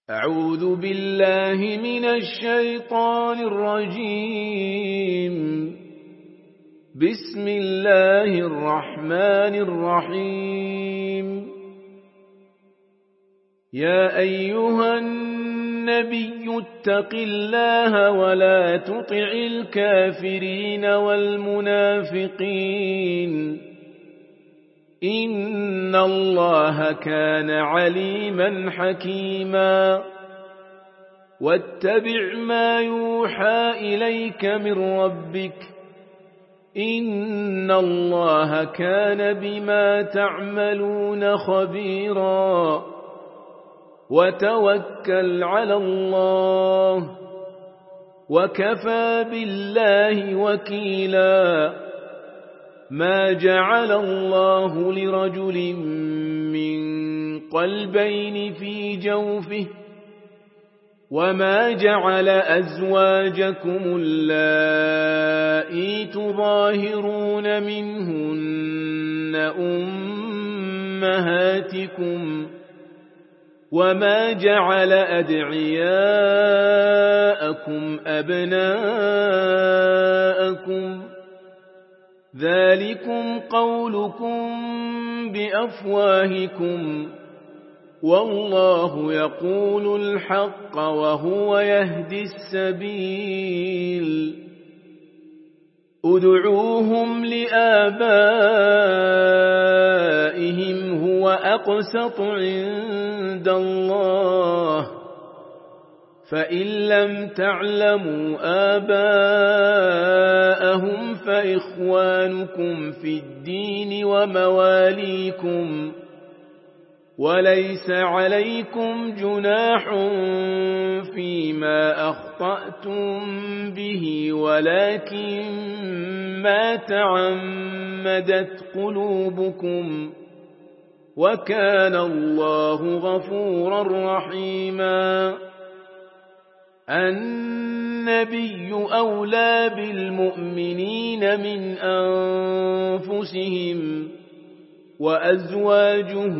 أعوذ بالله من الشيطان الرجيم. بسم الله الرحمن الرحيم. يا أيها النبي اتق الله ولا تطع الكافرين والمنافقين إن الله كان عليما حكيما. واتبع ما يوحى إليك من ربك إن الله كان بما تعملون خبيرا. وتوكل على الله وكفى بالله وكيلا. ما جعل الله لرجل من قلبين في جوفه وما جعل أزواجكم اللائي تظاهرون منهن أمهاتكم وما جعل أدعياءكم أبناءكم ذلكم قولكم بأفواهكم والله يقول الحق وهو يهدي السبيل. ادعوهم لآبائهم هو أقسط عند الله فإن لم تعلموا آباءهم فإخوانكم في الدين ومواليكم وليس عليكم جناح فيما أخطأتم به ولكن ما تعمدت قلوبكم وكان الله غفورا رحيما. النبي أولى بالمؤمنين من أنفسهم وأزواجه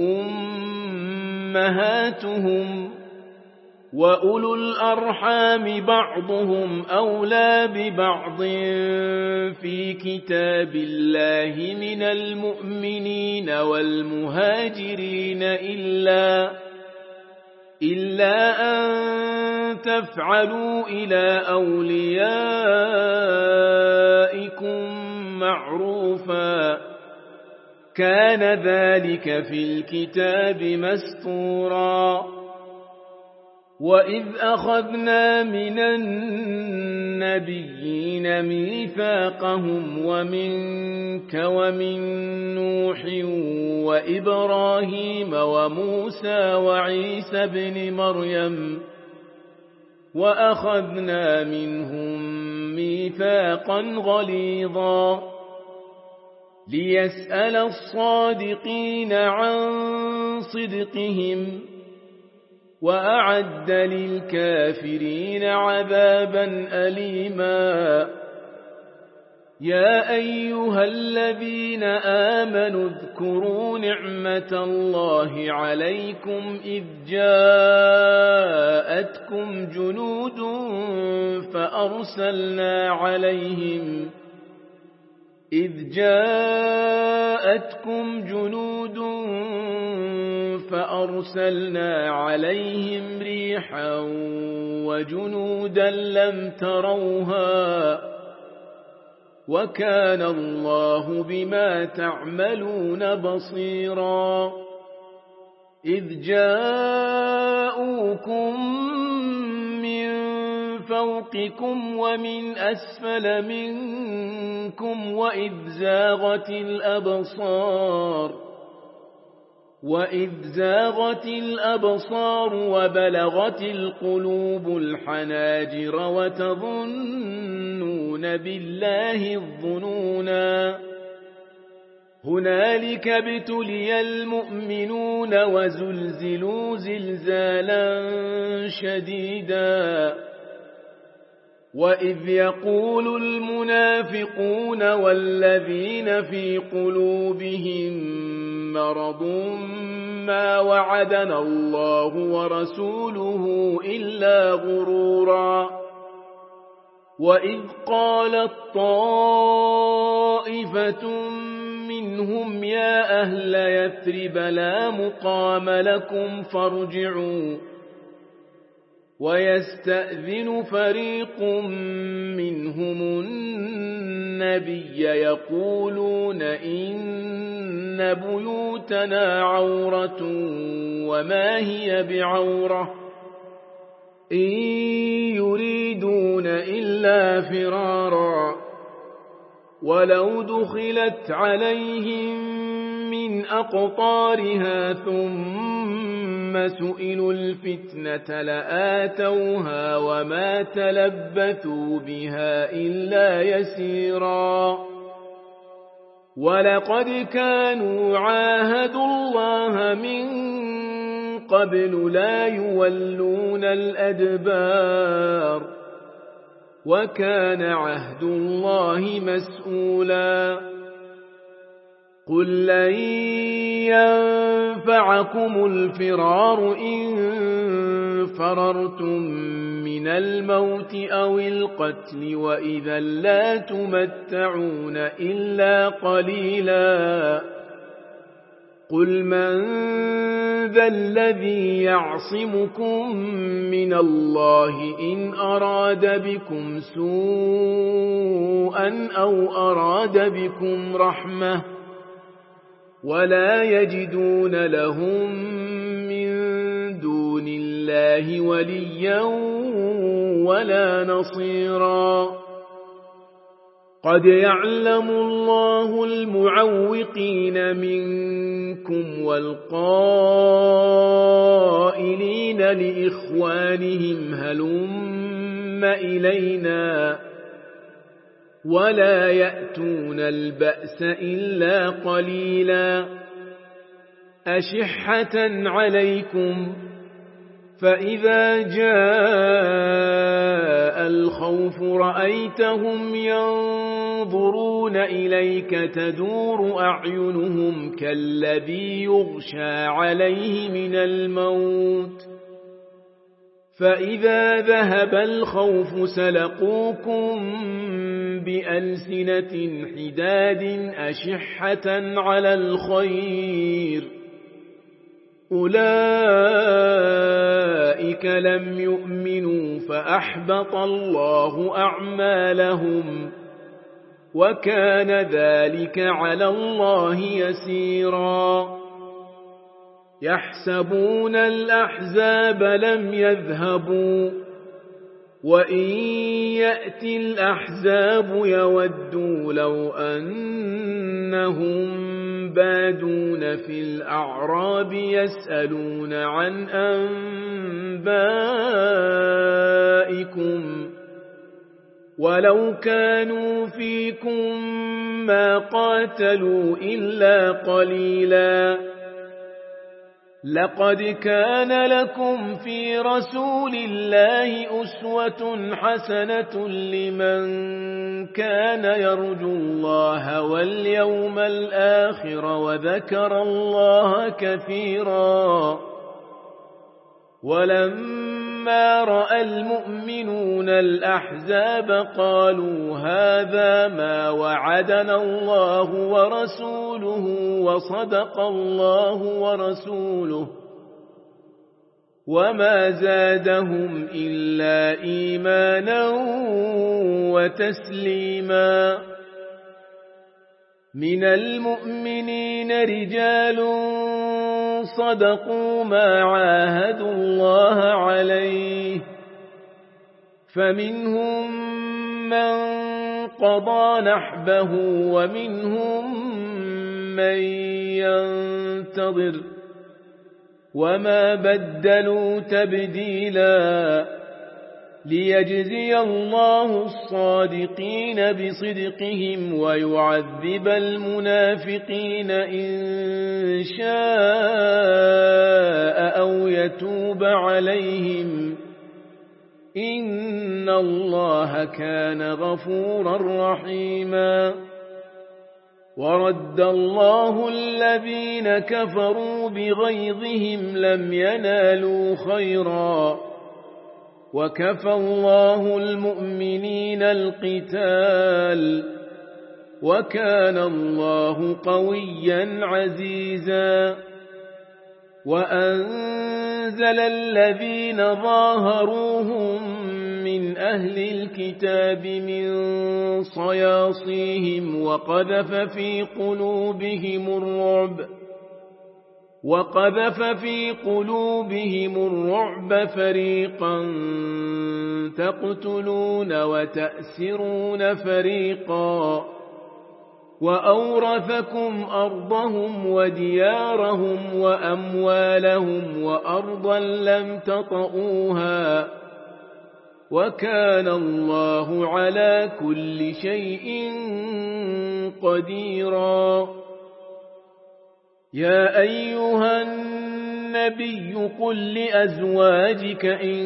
أمهاتهم وأولو الأرحام بعضهم أولى ببعض في كتاب الله من المؤمنين والمهاجرين إلا أن تفعلوا إلى أوليائكم معروفا كان ذلك في الكتاب مسطورا. وإذ أخذنا من النبيين ميثاقهم ومنك ومن نوح وإبراهيم وموسى وعيسى بن مريم وأخذنا منهم ميثاقا غليظا ليسأل الصادقين عن صدقهم وأعد للكافرين عذابا أليما. يا أيها الذين آمنوا اذكروا نعمة الله عليكم إذ جاءتكم جنود فأرسلنا عليهم ريحا وجنودا لم تروها وكان الله بما تعملون بصيرا. إذ جاءوكم من فوقكم ومن أسفل منكم وإذ زاغت الأبصار وبلغت القلوب الحناجر وتظنون بالله الظنونا. هنالك ابتلي المؤمنون وزلزلوا زلزالا شديدا. وإذ يقول المنافقون والذين في قلوبهم مرض ما وعدنا الله ورسوله إلا غرورا وإذ قالت طائفة منهم يا أهل يثرب لا مقام لكم فارجعوا ويستأذن فريق منهم النبي يقولون إن بيوتنا عورة وما هي بعورة إن يريدون إلا فرارا ولو دخلت عليهم من أقطارها ثم سئلوا الفتنة لآتوها وما تلبثوا بها إلا يسيرا ولقد كانوا عاهدوا الله من قبل لا يولون الأدبار وكان عهد الله مسؤولا قل لن ينفعكم الفرار إن فررتم من الموت أو القتل وإذا لا تمتعون إلا قليلا قل من ذا الذي يعصمكم من الله إن أراد بكم سوءا أو أراد بكم رحمة ولا يجدون لهم من دون الله وليا ولا نصيرا قد يعلم الله المعوقين منكم والقائلين لإخوانهم هلم إلينا ولا يأتون البأس إلا قليلا أشحة عليكم فإذا جاء الخوف رأيتهم ينظرون إليك تدور أعينهم كالذي يغشى عليه من الموت فإذا ذهب الخوف سلقوكم بألسنة حداد أشحة على الخير أولئك لم يؤمنوا فأحبط الله أعمالهم وكان ذلك على الله يسيرا يحسبون الأحزاب لم يذهبوا وإن يأتي الأحزاب يودوا لو أنهم بادون في الأعراب يسألون عن أنبائكم ولو كانوا فيكم ما قاتلوا إلا قليلا لقد كان لكم في رسول الله أسوة حسنة لمن كان يرجو الله واليوم الآخر وذكر الله كثيرا ولما رأى المؤمنون الأحزاب قالوا هذا ما وعدنا الله ورسوله وصدق الله ورسوله وما زادهم إلا إيمانا وتسليما من المؤمنين رجال صدقوا ما عاهدوا الله عليه فمنهم من قضى نحبه ومنهم من ينتظر وما بدلوا تبديلا ليجزي الله الصادقين بصدقهم ويعذب المنافقين إن شاء أو يتوب عليهم إن الله كان غفورا رحيما ورد الله الذين كفروا بغيظهم لم ينالوا خيرا وكفى الله المؤمنين القتال وكان الله قويا عزيزا وأنزل الذين ظاهروهم من أهل الكتاب من صياصيهم وقذف في قلوبهم الرعب فريقا تقتلون وتأسرون فريقا وأورثكم أرضهم وديارهم وأموالهم وأرضا لم تطئوها وكان الله على كل شيء قديرا يا أيها النبي قل لأزواجك إن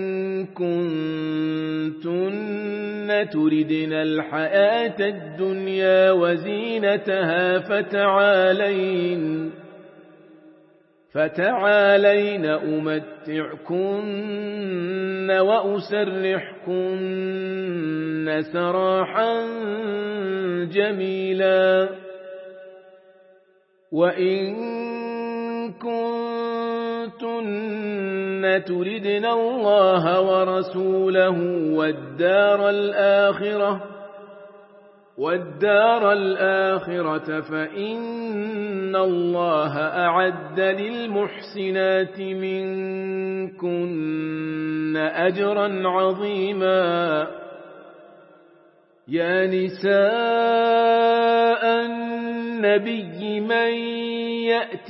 كنتن تردن الحياة الدنيا وزينتها فتعالين أمتعكن وأسرحكن سراحا جميلا وإن كنتن تردن الله ورسوله والدار الآخرة فإن الله أعد للمحسنات منكن أجرا عظيما يا نساء النبي من يأت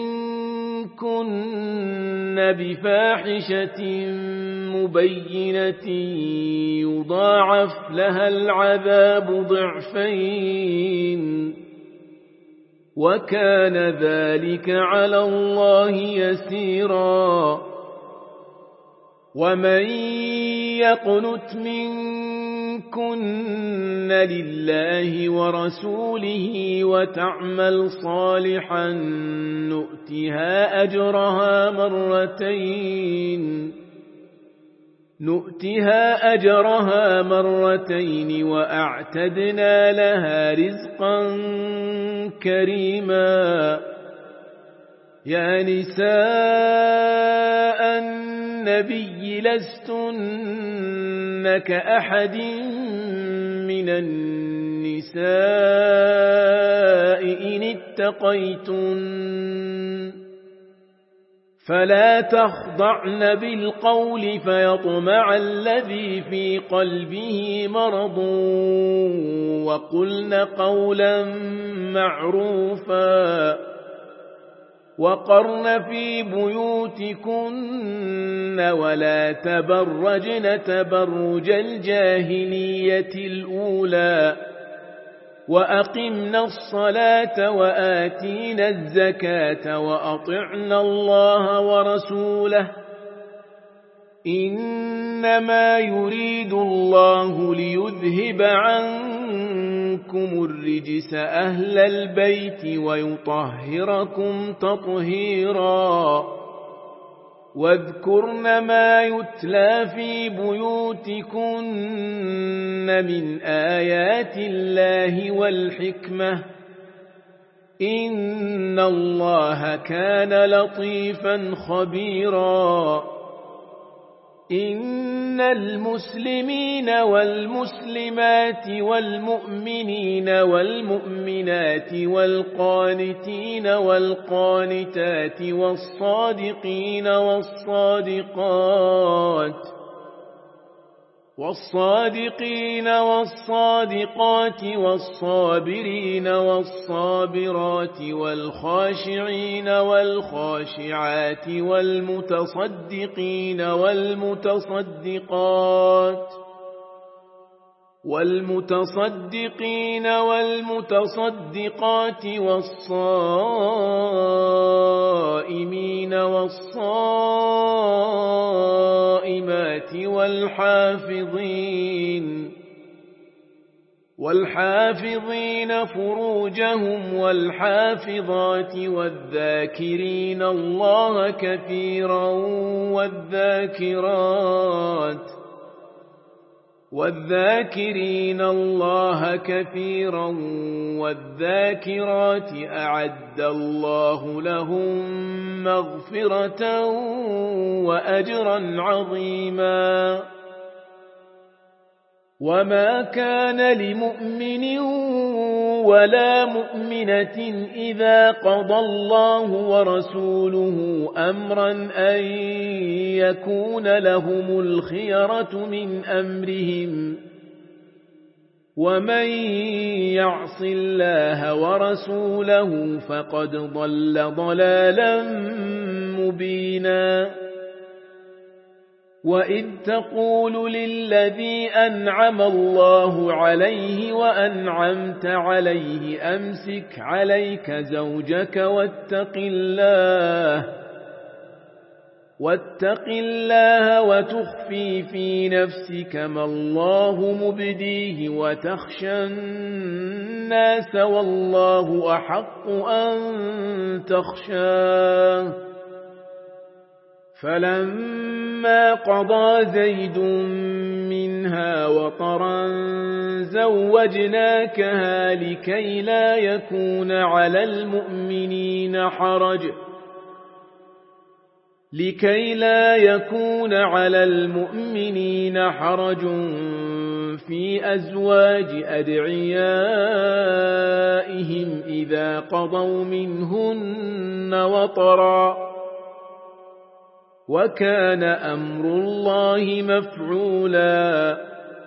منكن بفاحشة مبينة يضاعف لها العذاب ضعفين وكان ذلك على الله يسيرا ومن يقنت منكن لله ورسوله وتعمل صالحا نؤتها أجرها مرتين وأعتدنا لها رزقا كريما يا نساء النبي لستن كأحد من النساء إن اتقيتن فلا تخضعن بالقول فيطمع الذي في قلبه مرض وقلن قولا معروفا وقرن في بيوتكن ولا تبرجن تبرج الجاهلية الأولى وأقمنا الصلاة وآتينا الزكاة وأطعنا الله ورسوله إنما يريد الله ليذهب عنكم الرجس أهل البيت ويطهركم تطهيرا واذكرن ما يتلى في بيوتكن من آيات الله والحكمة إن الله كان لطيفا خبيرا إن المسلمين والمسلمات والمؤمنين والمؤمنات والقانتين والقانتات والصادقين والصادقات والصابرين والصابرات والخاشعين والخاشعات والمتصدقين والمتصدقات والصائمين والصائمات والحافظين فروجهم والحافظات والذاكرين الله كثيرا والذاكرات أعد الله لهم مغفرة وأجرا عظيما. وما كان لمؤمن ولا مؤمنة إذا قضى الله ورسوله أمرا أن يكون لهم الخيرة من أمرهم، ومن يعص الله ورسوله فقد ضل ضلالا مبينا. وإذ تقول للذي أنعم الله عليه وأنعمت عليه أمسك عليك زوجك واتق الله وتخفي في نفسك ما الله مبديه وتخشى الناس والله أحق أن تخشاه. فلما قضى زيد منها وطرا زوجناكها لكي لا يكون على المؤمنين حرج في أزواج أدعيائهم إذا قضوا منهن وطرا، وكان أمر الله مفعولا.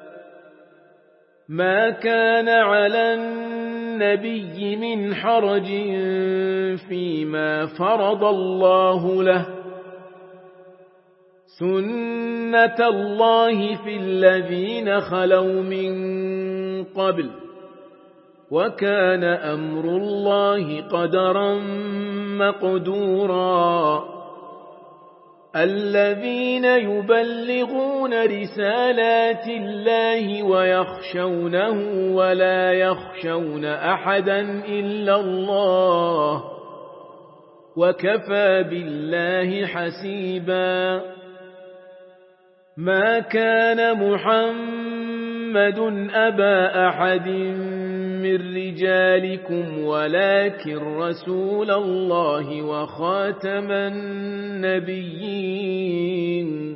ما كان على النبي من حرج فيما فرض الله له، سنة الله في الذين خلوا من قبل، وكان أمر الله قدرا مقدورا. الذين يبلغون رسالات الله ويخشونه ولا يخشون أحدا إلا الله، وكفى بالله حسيبا. ما كان محمد أبا أحد من رجالكم ولكن رسول الله وخاتم النبيين،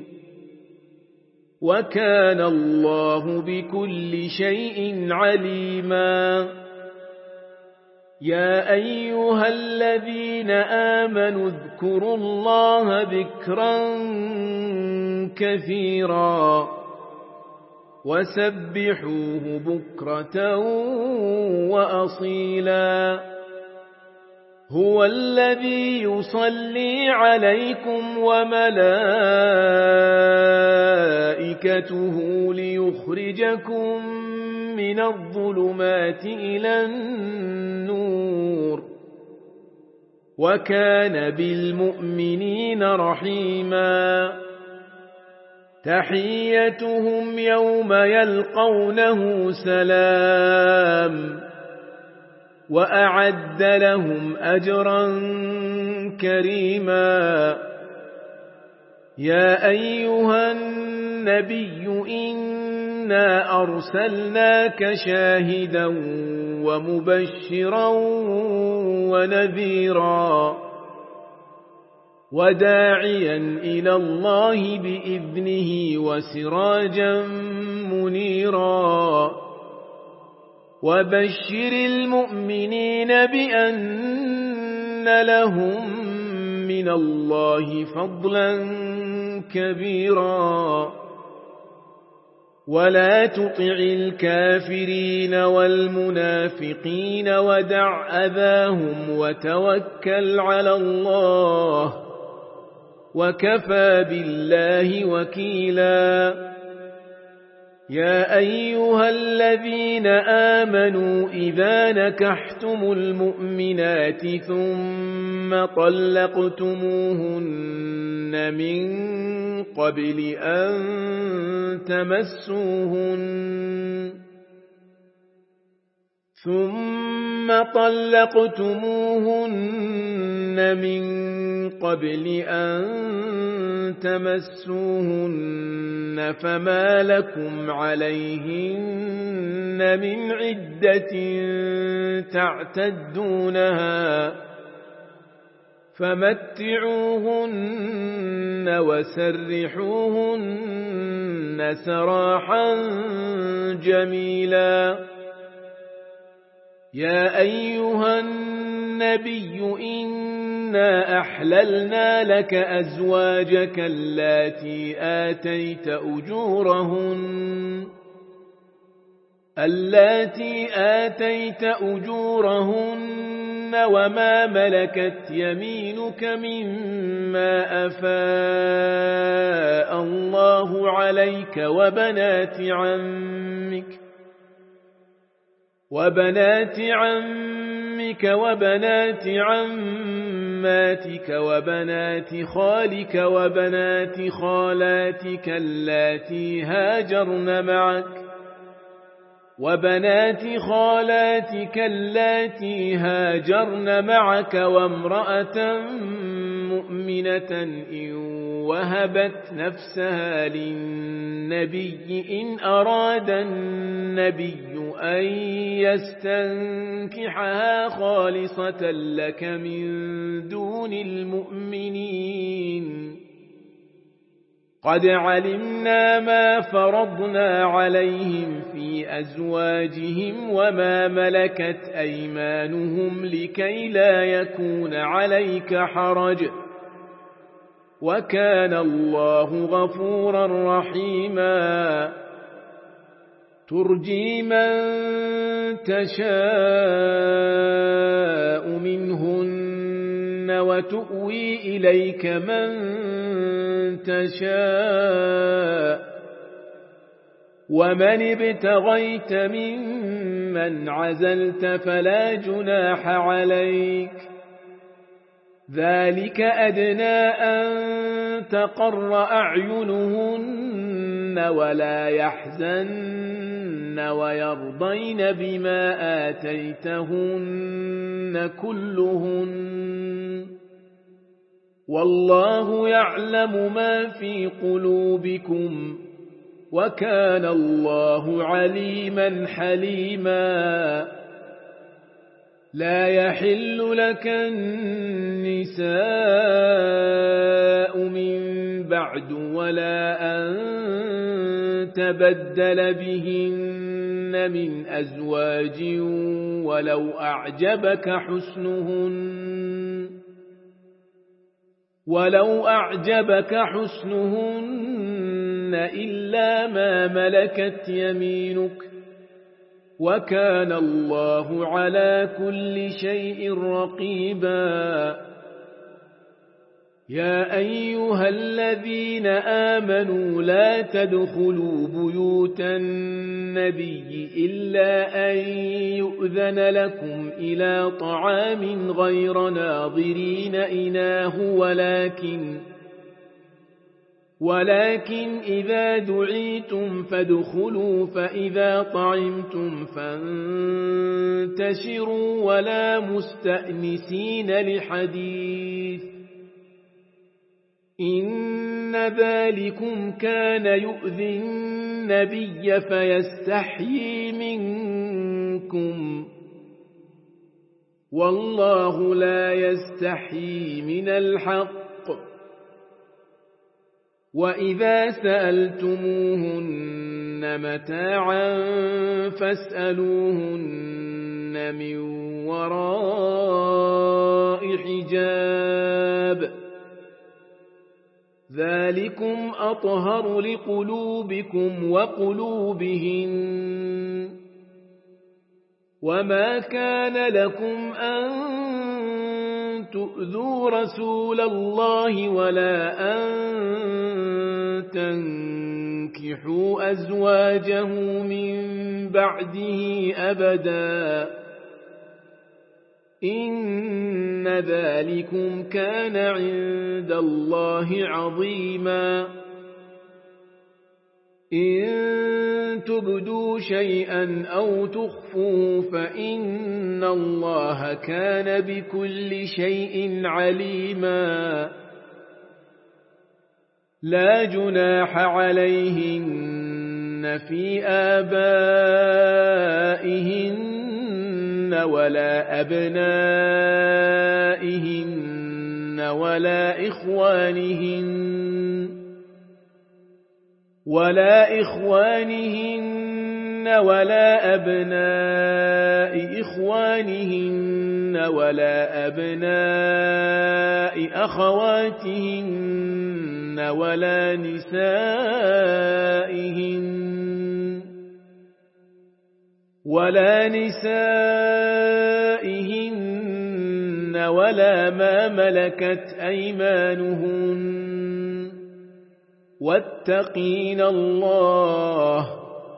وكان الله بكل شيء عليما. يا أيها الذين آمنوا اذكروا الله ذكرا كثيرا وسبحوه بكرة وأصيلا. هو الذي يصلي عليكم وملائكته ليخرجكم من الظلمات إلى النور، وكان بالمؤمنين رحيما. تحيتهم يوم يلقونه سلام، وأعد لهم أجرا كريما. يا أيها النبي إنا أرسلناك شاهدا ومبشرا ونذيرا وداعيا إلى الله بإذنه وسراجا منيرا. وبشر المؤمنين بأن لهم من الله فضلا كبيرا. ولا تطع الكافرين والمنافقين ودع أذاهم وتوكل على الله، وكفى بالله وكيلا. يا أيها الذين آمنوا إذا نكحتم المؤمنات ثم طلقتموهن من قبل أن تمسوهن فما لكم عليهن من عدة تعتدونها فمتعوهن وسرحوهن سراحا جميلا يا أيها النبي إنا أحللنا لك أزواجك اللاتي آتيت أجورهن وما ملكت يمينك مما أفاء الله عليك وبنات عمك وبنات عماتك وبنات خالك وبنات خالاتك اللاتي هاجرن معك وامرأة مؤمنة إن وهبت نفسها للنبي إن أراد النبي أن يستنكحها خالصة لك من دون المؤمنين قد علمنا ما فرضنا عليهم في أزواجهم وما ملكت أيمانهم لكي لا يكون عليك حرج وكان الله غفورا رحيما ترجي من تشاء منهن وتؤوي إليك من تشاء ومن ابتغيت ممن عزلت فلا جناح عليك ذلك أدنى أن تقر أعينهن ولا يحزن ويرضين بما آتيتهن كلهن والله يعلم ما في قلوبكم وكان الله عليما حليما لا يحل لك النساء من بعد ولا أن تبدل بهن من أزواج ولو أعجبك حسنهن إلا ما ملكت يمينك وكان الله على كل شيء رقيبا يا أيها الذين آمنوا لا تدخلوا بيوت النبي إلا أن يؤذن لكم إلى طعام غير ناظرين إناه ولكن إذا دعيتم فادخلوا فإذا طعمتم فانتشروا ولا مستأنسين لحديث إن ذلكم كان يؤذي النبي فيستحيي منكم والله لا يستحيي من الحق وإذا سألتموهن متاعا فاسألوهن من وراء حجاب ذلكم أطهر لقلوبكم وقلوبهن وما كان لكم أن تؤذوا رسول الله ولا أن تنكحوا ينكحوا أزواجه من بعده أبدا إن ذلكم كان عند الله عظيما إن تبدوا شيئا أو تخفوا فإن الله كان بكل شيء عليما لا جناح عليهن في آبائهن ولا أبنائهن ولا إخوانهن ولا أبناء إخوانهن ولا أبناء أخواتهن ولا نسائهن ولا ما ملكت أيمانهن واتقين الله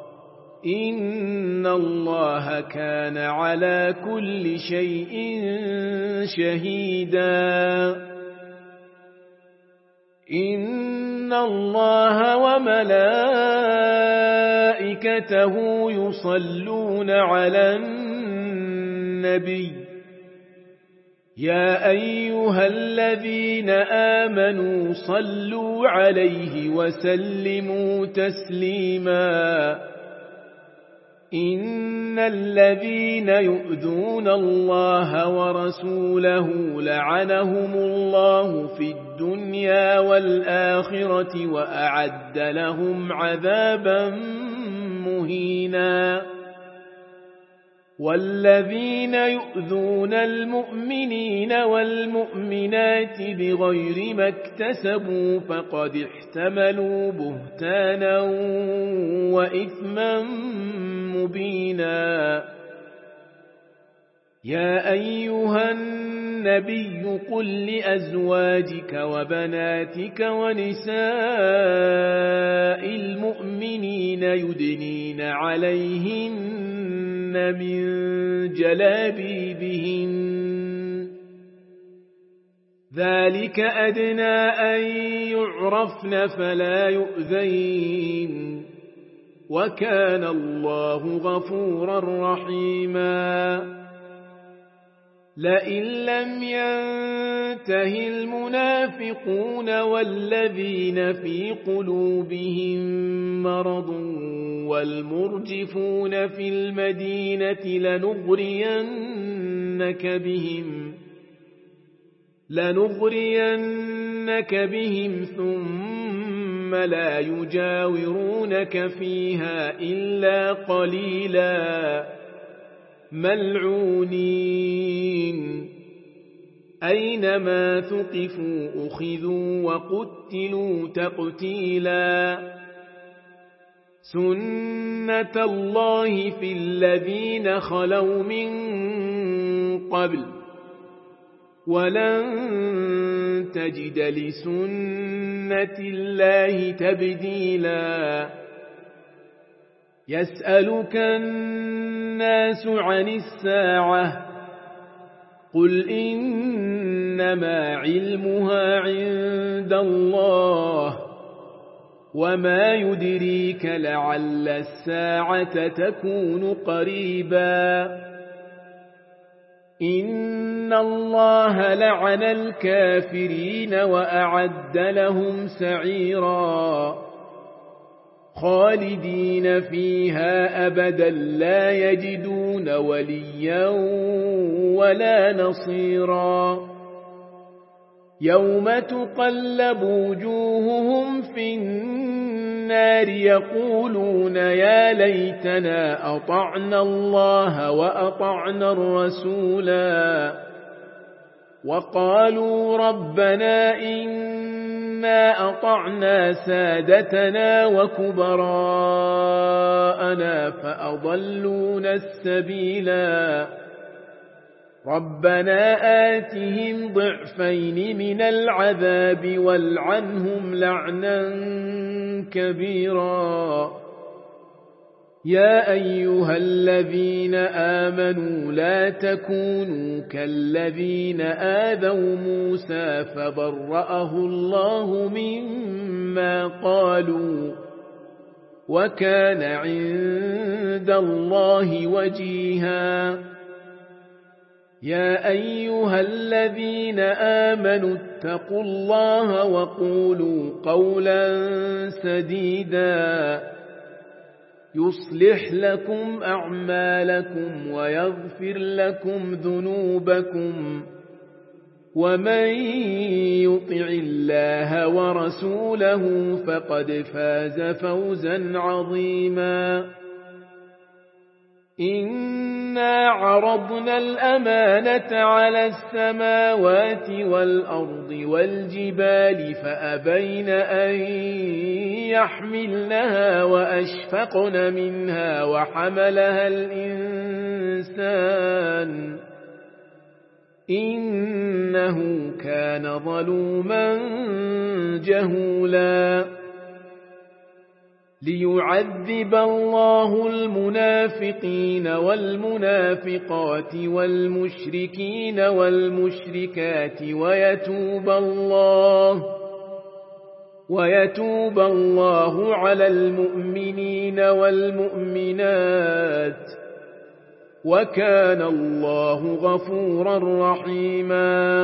إن الله كان على كل شيء شهيدا إن الله وملائكته يصلون على النبي يا أيها الذين آمنوا صلوا عليه وسلموا تسليما إن الذين يؤذون الله ورسوله لعنهم الله في الدنيا والآخرة وأعد لهم عذابا مهينا والذين يؤذون المؤمنين والمؤمنات بغير ما اكتسبوا فقد احتملوا بهتانا وإثما مبينا يا أيها النبي قل لأزواجك وبناتك ونساء المؤمنين يدنين عليهن من جلابيبهن ذلك أدنى أن يعرفن فلا يؤذين وكان الله غفورا رحيما لئن لم ينته المنافقون والذين في قلوبهم مرض والمرجفون في المدينة لنغرينك بهم ثم لا يجاورونك فيها إلا قليلا ملعونين أينما ثقفوا أخذوا وقتلوا تقتيلا سنة الله في الذين خلوا من قبل ولن تجد لسنة الله تبديلا يسألك الناس عن الساعة قل إنما علمها عند الله وما يدريك لعل الساعة تكون قريبا إن الله لعن الكافرين وأعد لهم سعيرا خالدين فيها أبدا لا يجدون وليا ولا نصيرا يوم تقلب وجوههم في النار يقولون يا ليتنا أطعنا الله وأطعنا الرسولا وقالوا ربنا إنا أطعنا سادتنا وكبراءنا فأضلونا السبيلا ربنا آتهم ضعفين من العذاب والعنهم لعنا كبيرا يا أيها الذين آمنوا لا تكونوا كالذين آذوا موسى فبرأه الله مما قالوا وكان عند الله وجيها يا أيها الذين آمنوا اتقوا الله وقولوا قولا سديدا يصلح لكم أعمالكم ويغفر لكم ذنوبكم ومن يطع الله ورسوله فقد فاز فوزا عظيما إنا عرضنا الأمانة على السماوات والأرض والجبال فأبين أن يحملنها وأشفقن منها وحملها الإنسان إنه كان ظلوما جهولا ليعذب الله المنافقين والمنافقات والمشركين والمشركات ويتوب الله على المؤمنين والمؤمنات وكان الله غفورا رحيما